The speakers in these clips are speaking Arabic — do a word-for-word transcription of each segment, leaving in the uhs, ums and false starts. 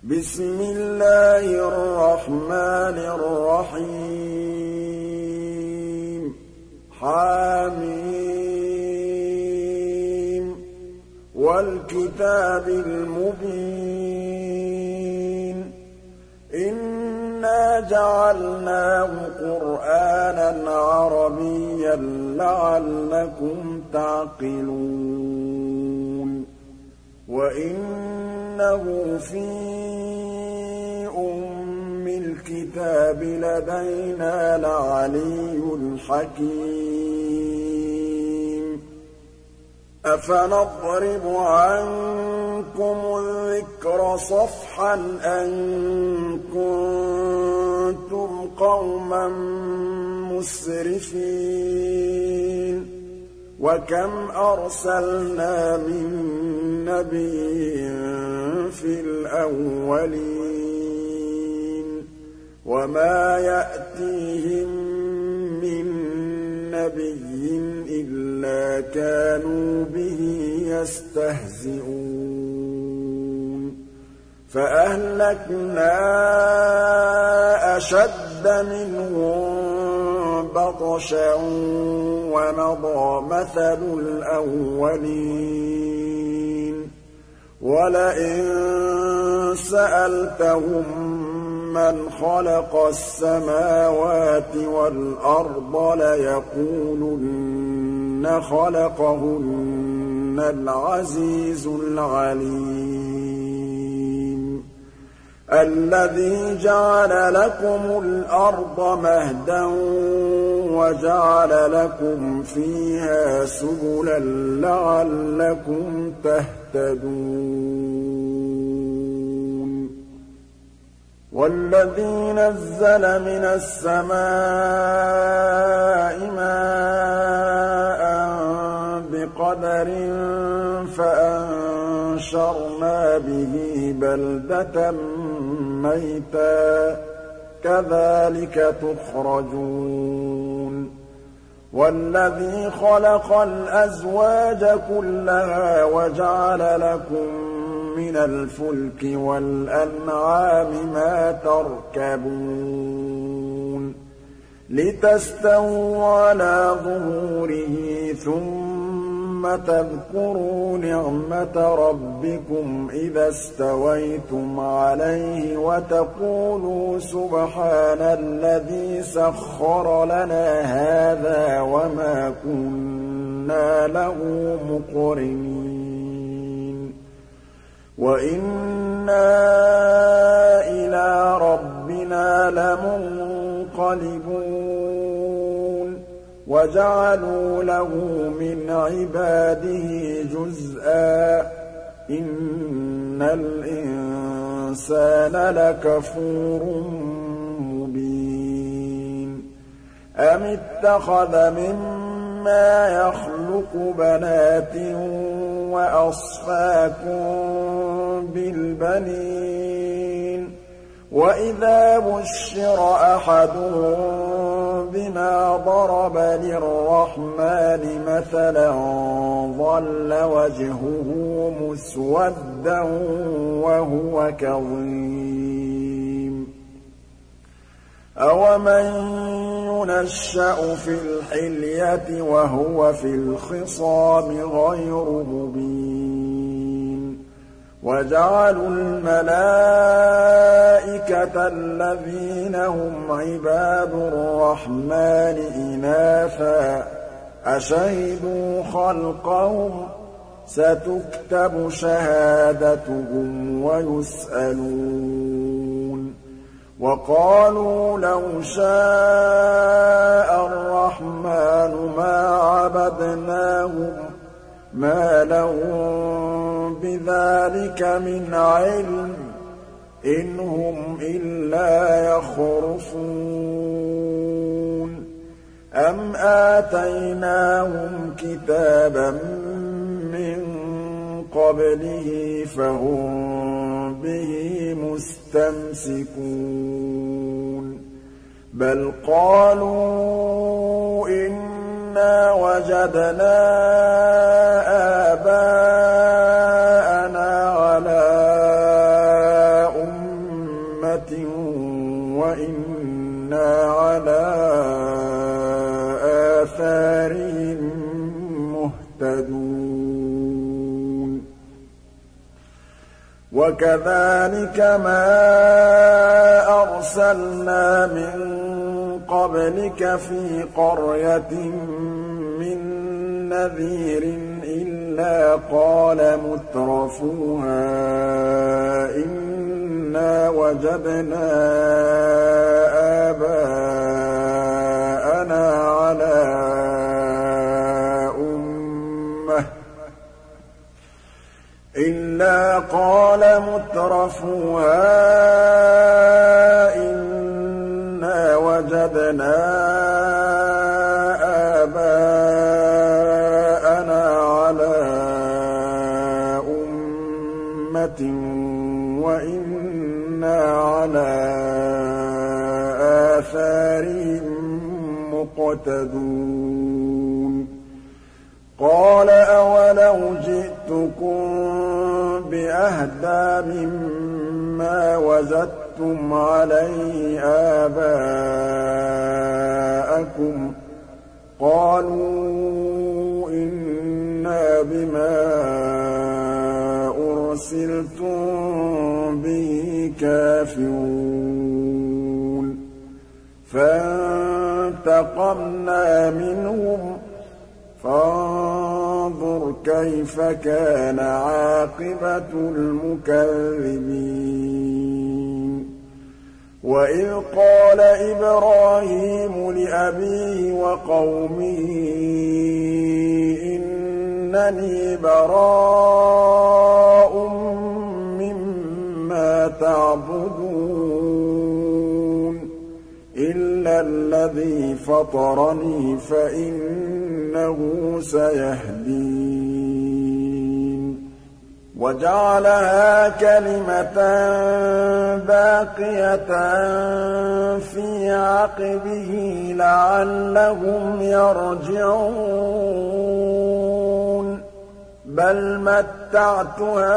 بسم الله الرحمن الرحيم حم والكتاب المبين إنا جعلناه قرآنا عربيا لعلكم تعقلون وإنه في أم الكتاب لدينا لعلي حكيم أفنضرب عنكم الذكر صفحا أن كنتم قوما مسرفين وكم أرسلنا من نبي في الأولين وما يأتيهم من نبي إلا كانوا به يستهزئون فأهلكنا أشد منهم بطشا ومضى مثل الأولين ولئن سألتهم من خلق السماوات والأرض ليقولن خلقهن العزيز العليم الذي جعل لكم الأرض مهدا وجعل لكم فيها سبلا لعلكم تهتدون والذي نزل من السماء ماء بقدر فأنشرنا به بلدة ميتا كذلك تخرجون والذي خلق الأزواج كلها وجعل لكم من الفلك والأنعام ما تركبون لتستووا على ظهوره ثم تذكروا نعمة ربكم إذا استويتم عليه وتقولوا سبحان الذي سخر لنا هذا وما كنا له مقرنين وإنا إلى ربنا لمنقلبون وجعلوا له من عباده جزءا إن الإنسان لكفور مبين أم اتخذ مما يخلق بنات وأصفاكم بالبنين وإذا بشر أحدهم بما ضرب للرحمن مثلا ظل وجهه مسودا وهو كظيم أومن ينشأ في الحلية وهو في الخصام غير مبين وجعلوا الملائكة الذين هم عباد الرحمن إناثا أشهدوا خلقهم ستكتب شهادتهم ويسألون وقالوا لو شاء الرحمن ما عبدناهم ما لهم بذلك من علم إن هم إلا يخرصون أم آتيناهم كتابا من قبله فهم به مستمسكون بل قالوا إنا وجدنا آباءنا على وَإِنَّا عَلَىٰ آثَارِهِم مُّهْتَدُونَ وَكَذَٰلِكَ مَا أَرْسَلْنَا مِن قَبْلِكَ فِي قَرْيَةٍ مِّن نَّذِيرٍ إِلَّا قَالَ مُتْرَفُوهَا إِنَّا وَجَدْنَا آبَاءَنَا عَلَىٰ أُمَّةٍ إِلَّا قَالَ مُتْرَفُوهَا إِنَّا وَجَدْنَا آبَاءَنَا عَلَىٰ أُمَّةٍ وَإِنَّا عَلَىٰ آثَارِهِم مُّقْتَدُونَ قَالَ أَوَلَوْ جِئْتُكُم بِأَهْدَىٰ مِمَّا وَجَدتُّمْ عَلَيْهِ آبَاءَكُمْ ۖ قَالُوا إِنَّا بِمَا أُرْسِلْتُم بِهِ كَافِرُونَ فَانتَقَمْنَا مِنْهُمْ فَانظُرْ كَيْفَ كَانَ عَاقِبَةُ الْمُكَذِّبِينَ وَإِذْ قَالَ إِبْرَاهِيمُ لِأَبِيهِ وَقَوْمِهِ إِنَّنِي بَرَاءٌ مِّمَّا تَعْبُدُونَ إِلَّا الَّذِي فَطَرَنِي فَإِنَّهُ سَيَهْدِينِ وَجَعَلَهَا كَلِمَةً بَاقِيَةً فِي عَقِبِهِ لَعَلَّهُمْ يَرْجِعُونَ بَلْ مَتَّعْتُ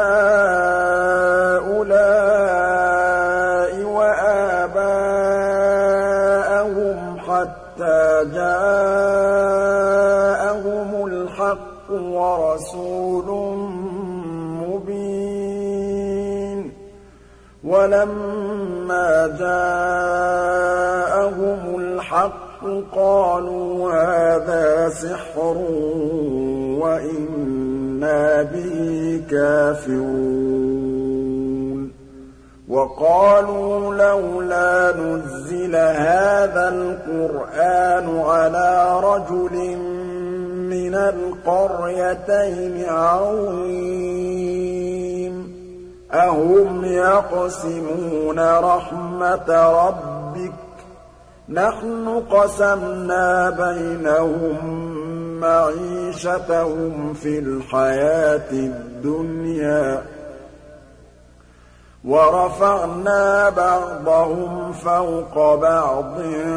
هَٰؤُلَاءِ وَآبَاءَهُمْ حَتَّىٰ جَاءَهُمُ الْحَقُّ وَرَسُولٌ مُّبِينٌ وَلَمَّا جَاءَهُمُ الْحَقُّ قَالُوا هَٰذَا سِحْرٌ وَإِنَّا بِهِ كَافِرُونَ وَقَالُوا لَوْلَا نُزِّلَ هَٰذَا الْقُرْآنُ عَلَىٰ رَجُلٍ مِّنَ الْقَرْيَتَيْنِ عَظِيمٍ أَهُمْ يَقْسِمُونَ رَحْمَتَ رَبِّكَ نَحْنُ قَسَمْنَا بَيْنَهُم مَّعِيشَتَهُمْ فِي الْحَيَاةِ الدُّنْيَا وَرَفَعْنَا بَعْضَهُمْ فَوْقَ بَعْضٍ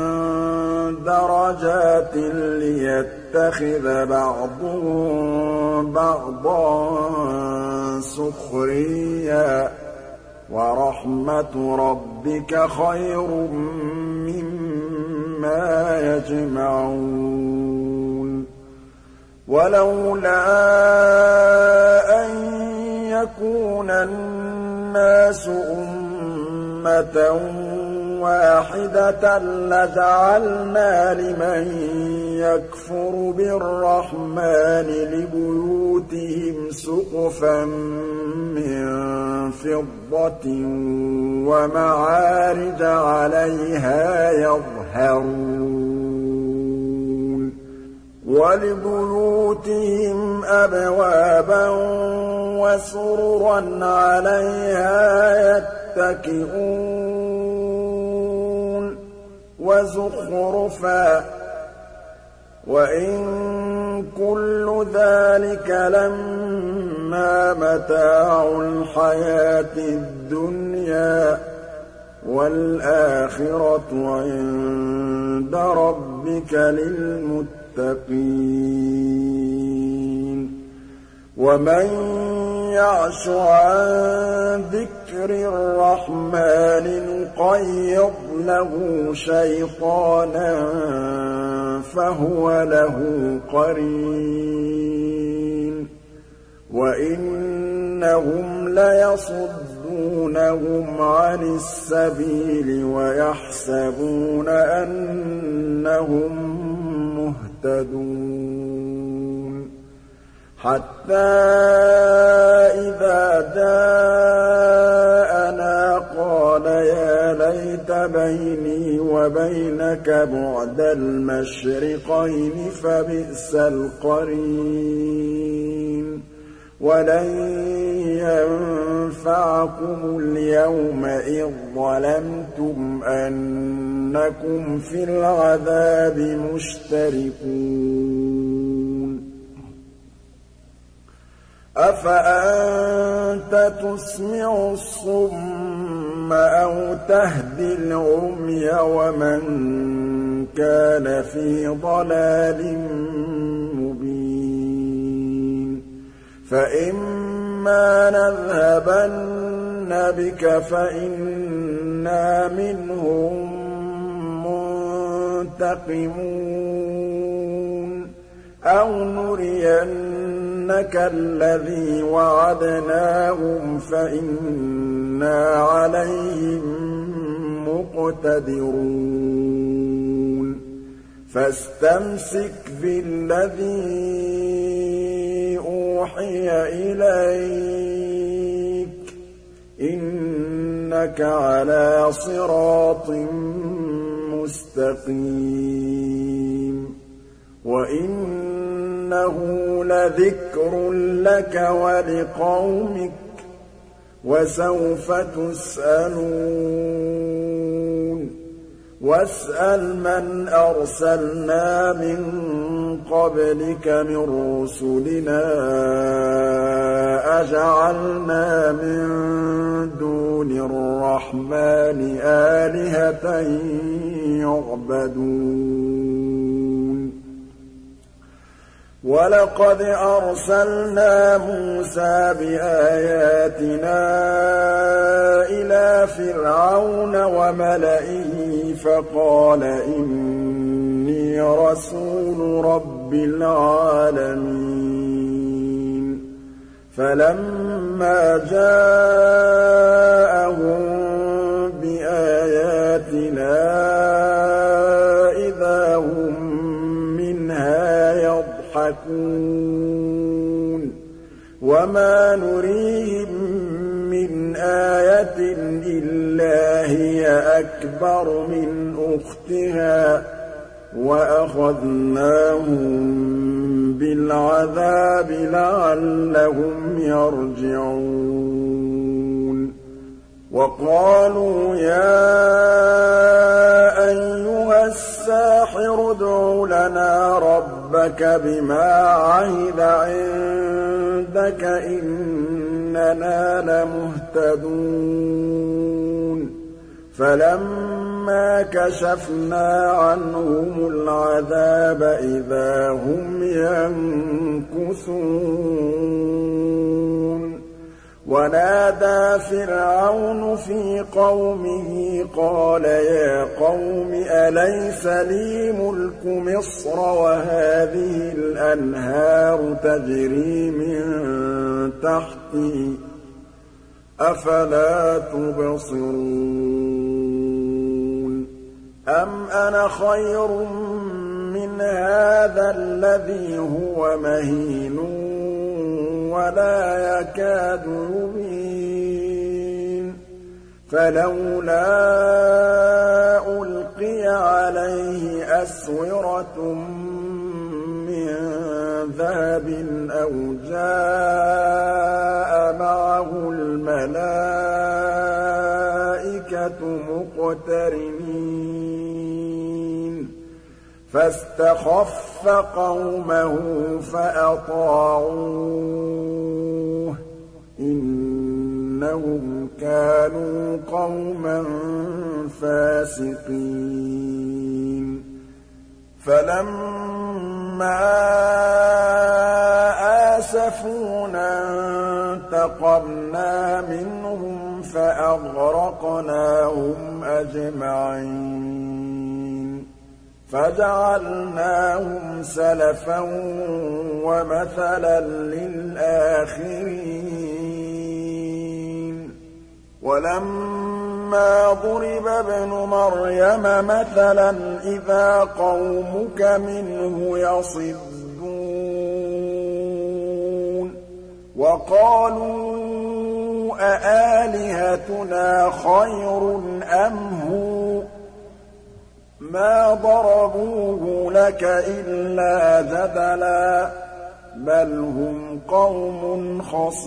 دَرَجَاتٍ لِّيَتَّخِذَ بَعْضُهُم بَعْضًا سُخْرِيًّا وَرَحْمَةُ رَبِّكَ خَيْرٌ مِّمَّا يَجْمَعُونَ وَلَوْلَا أَن يَكُونَ النَّاسُ أُمَّةً وَاحِدَةً لَّجَعَلْنَا لِمَن يَكْفُرُ بِالرَّحْمَٰنِ لِبُيُوتِهِمْ سُقُفًا مِّن فِضَّةٍ وَمَعَارِجَ عَلَيْهَا يَظْهَرُونَ وَلِبُيُوتِهِمْ أَبْوَابًا وَسُرُرًا عَلَيْهَا يَتَّكِئُونَ وَزُخْرُفًا ۚ وَإِن كُلُّ ذَٰلِكَ لَمَّا مَتَاعُ الْحَيَاةِ الدُّنْيَا ۖ وَالْآخِرَةُ عِندَ رَبِّكَ لِلْمُتَّقِينَ وَمَن يَعْشُ عَن ذِكْرِ ذكر الرحمن نقيض له شيطانا فهو له قرين وإنهم ليصدونهم عن السبيل ويحسبون أنهم مهتدون حتى إذا جاءنا قال يا ليت بيني وبينك بعد المشرقين فبئس القرين ولن ينفعكم اليوم إذ ظلمتم أنكم في العذاب مشتركون أفأنت تسمع الصم أو تهدي العمي ومن كان في ضلال مبين فإما نذهبن بك فإنا منهم منتقمون أو نرينك الذي وعدناهم فإنا عليهم مقتدرون فاستمسك بالذي أوحي إليك إنك على صراط مستقيم وإنه لذكر لك ولقومك وسوف تسألون واسأل من أرسلنا من قبلك من رسلنا أجعلنا من دون الرحمن آلهة يعبدون ولقد أرسلنا موسى بآياتنا إلى فرعون وملئه فقال إني رسول رب العالمين فلما جاءهم بآياتنا إذا هم منها يضحكون وما نريهم من آية إلا هي أكبر من أختها وأخذناهم بالعذاب لعلهم يرجعون وقالوا يا أيها الساحر ادع لنا ربك بما عهد عندك إننا لمهتدون فلما كشفنا عنهم العذاب إذا هم ينكثون ونادى فرعون في قومه قال يا قوم أليس لي ملك مصر وهذه الأنهار تجري من تحتي أفلا تبصرون أم أنا خير من هذا الذي هو مهين ولا يكاد يبين فلولا ألقي عليه أسورة من ذهب أو جاء معه الملائكة مقترنين فاستخف قومه فأطاعوه إنهم كانوا قوما فاسقين فلما آسفونا انتقمنا منهم فأغرقناهم أجمعين فجعلناهم سلفا ومثلا للآخرين ولما ضرب ابن مريم مثلا إذا قومك منه يصدون وقالوا أآلهتنا خير أم هو ما ضربوه لك إلا جدلا بل هم قوم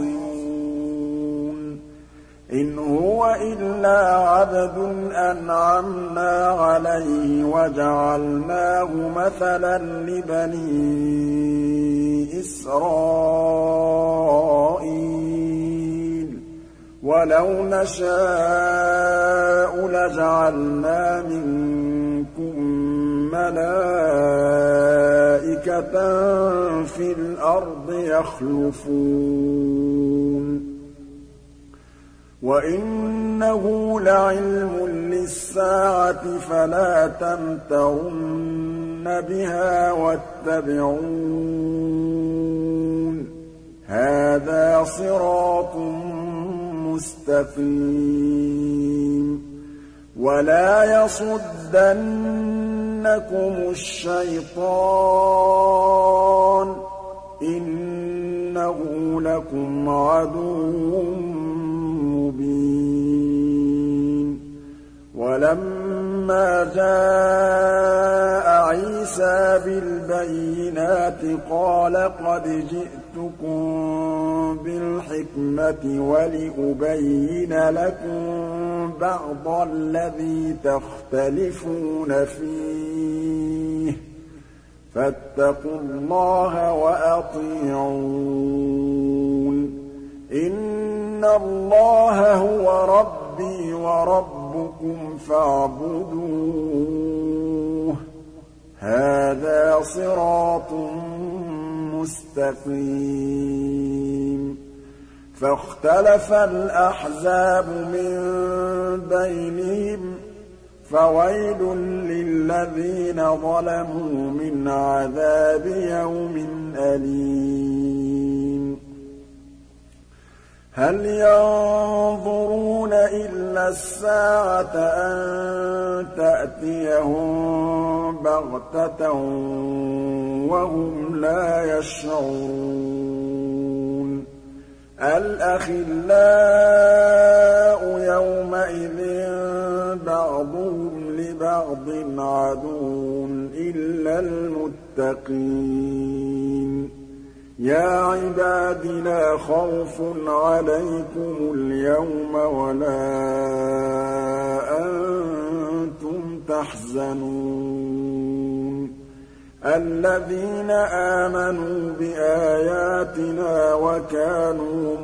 خصمون إن هو إلا عبد أنعمنا عليه وجعلناه مثلا لبني إسرائيل ولو نشاء لجعلنا منكم ملائكة في الأرض يخلفون وإنه لعلم للساعة فلا تمترن بها واتبعون هذا صراط مستقيم ولا يصدنكم الشيطان إنه لكم عدو مبين ولما جاء عيسى بالبينات قال قد جئتكم بالحكمة ولأبين لكم بعض الذي تختلفون فيه فاتقوا الله وأطيعون إن الله هو ربي وربكم فاعبدوه هذا صراط مستقيم فاختلف الأحزاب من بينهم فويل للذين ظلموا من عذاب يوم أليم هل ينظرون إلا الساعة أن تأتيهم بغتة وهم لا يشعرون الأخلاء يومئذ بعضهم لبعض عدو إلا المتقين يا عباد لا خوف عليكم اليوم ولا أنتم تحزنون الذين آمنوا بآياتنا وكانوا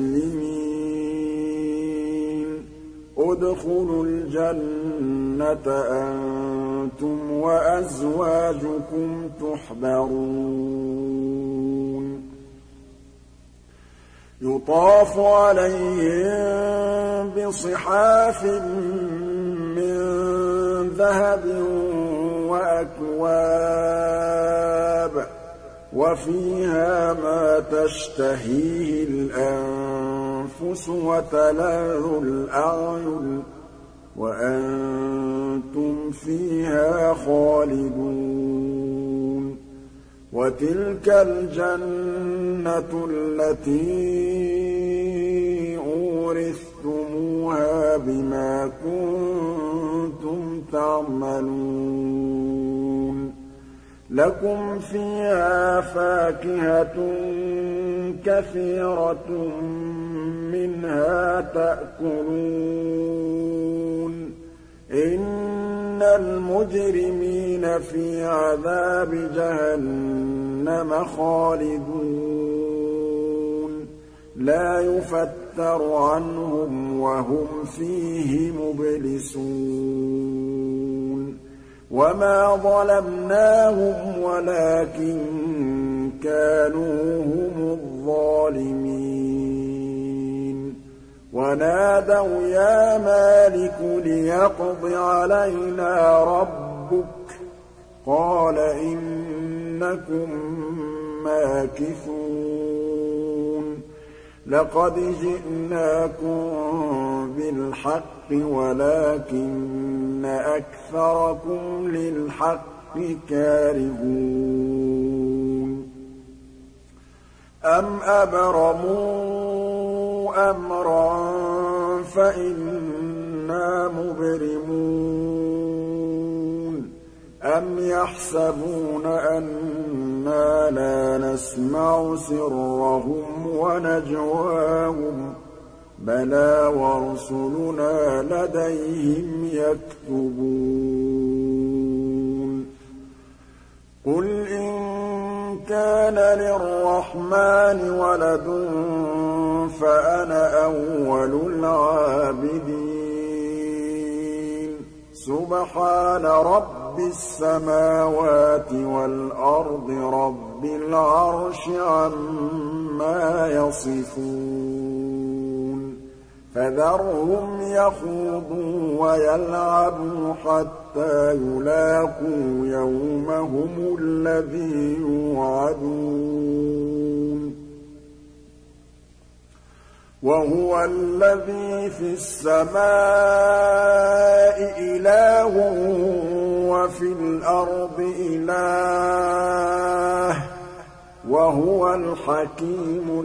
مسلمين ادخلوا الجنة أنتم وأزواجكم تحبرون يطاف عليهم بصحاف من ذهب وأكواب وفيها ما تشتهيه الأنفس وتلذ الأعين وأنتم فيها خالدون وتلك الجنة التي أورثتموها بما كنتم تعملون لكم فيها فاكهة كثيرة منها تأكلون إن المجرمين في عذاب جهنم خالدون لا يفتر عنهم وهم فيه مبلسون وما ظلمناهم ولكن كانوا هم الظالمين وَنَادَوْا يَا مَالِكُ لِيَقْضِ عَلَيْنَا رَبُّكَ ۖ قَالَ إِنَّكُم مَّاكِثُونَ لَقَدْ جِئْنَاكُم بِالْحَقِّ وَلَٰكِنَّ أَكْثَرَكُمْ لِلْحَقِّ كَارِهُونَ أَمْ أَبْرَمُوا أَمْرًا فَإِنَّا مُبْرِمُونَ أَمْ يَحْسَبُونَ أَنَّا لَا نَسْمَعُ سِرَّهُمْ وَنَجْوَاهُم ۚ بَلَىٰ وَرُسُلُنَا لَدَيْهِمْ يَكْتُبُونَ قُلْ إِن كَانَ لِلرَّحْمَٰنِ وَلَدٌ فَأَنَا أَوَّلُ الْعَابِدِينَ سُبْحَانَ رَبِّ السَّمَاوَاتِ وَالْأَرْضِ رَبِّ الْعَرْشِ عَمَّا يَصِفُونَ فَذَرْهُمْ يَخُوضُوا وَيَلْعَبُوا حَتَّىٰ يُلَاقُوا يَوْمَهُمُ الَّذِي يُوعَدُونَ وَهُوَ الَّذِي فِي السَّمَاءِ إِلَٰهٌ وَفِي الْأَرْضِ إِلَٰهٌ ۚ وَهُوَ الْحَكِيمُ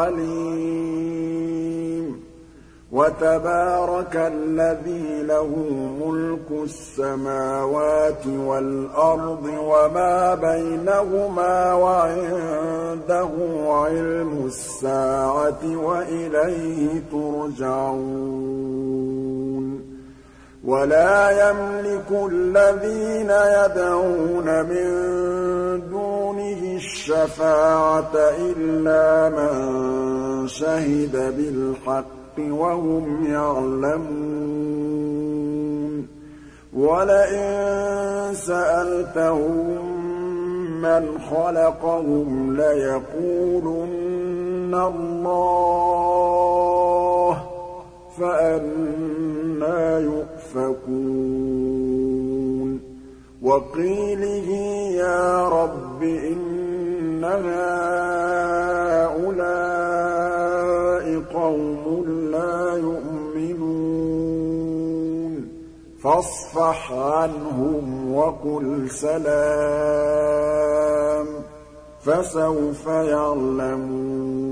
الْعَلِيمُ وَتَبَارَكَ الَّذِي لَهُ مُلْكُ السَّمَاوَاتِ وَالْأَرْضِ وَمَا بَيْنَهُمَا وَعِندَهُ عِلْمُ السَّاعَةِ وَإِلَيْهِ تُرْجَعُونَ وَلَا يَمْلِكُ الَّذِينَ يَدْعُونَ مِن دُونِهِ الشَّفَاعَةَ إِلَّا مَن شَهِدَ بِالْحَقِّ وَهُمْ يَعْلَمُونَ وَلَئِن سَأَلْتَهُم مَّنْ خَلَقَهُمْ لَيَقُولُنَّ اللَّهُ ۖ فَأَنَّىٰ يُؤْفَكُونَ وَقِيلِهِ يَا رَبِّ إِنَّ هَٰؤُلَاءِ قَوْمٌ لَّا يُؤْمِنُونَ فَاصْفَحْ عَنْهُمْ وَقُلْ سَلَامٌ فَسَوْفَ يَعْلَمُونَ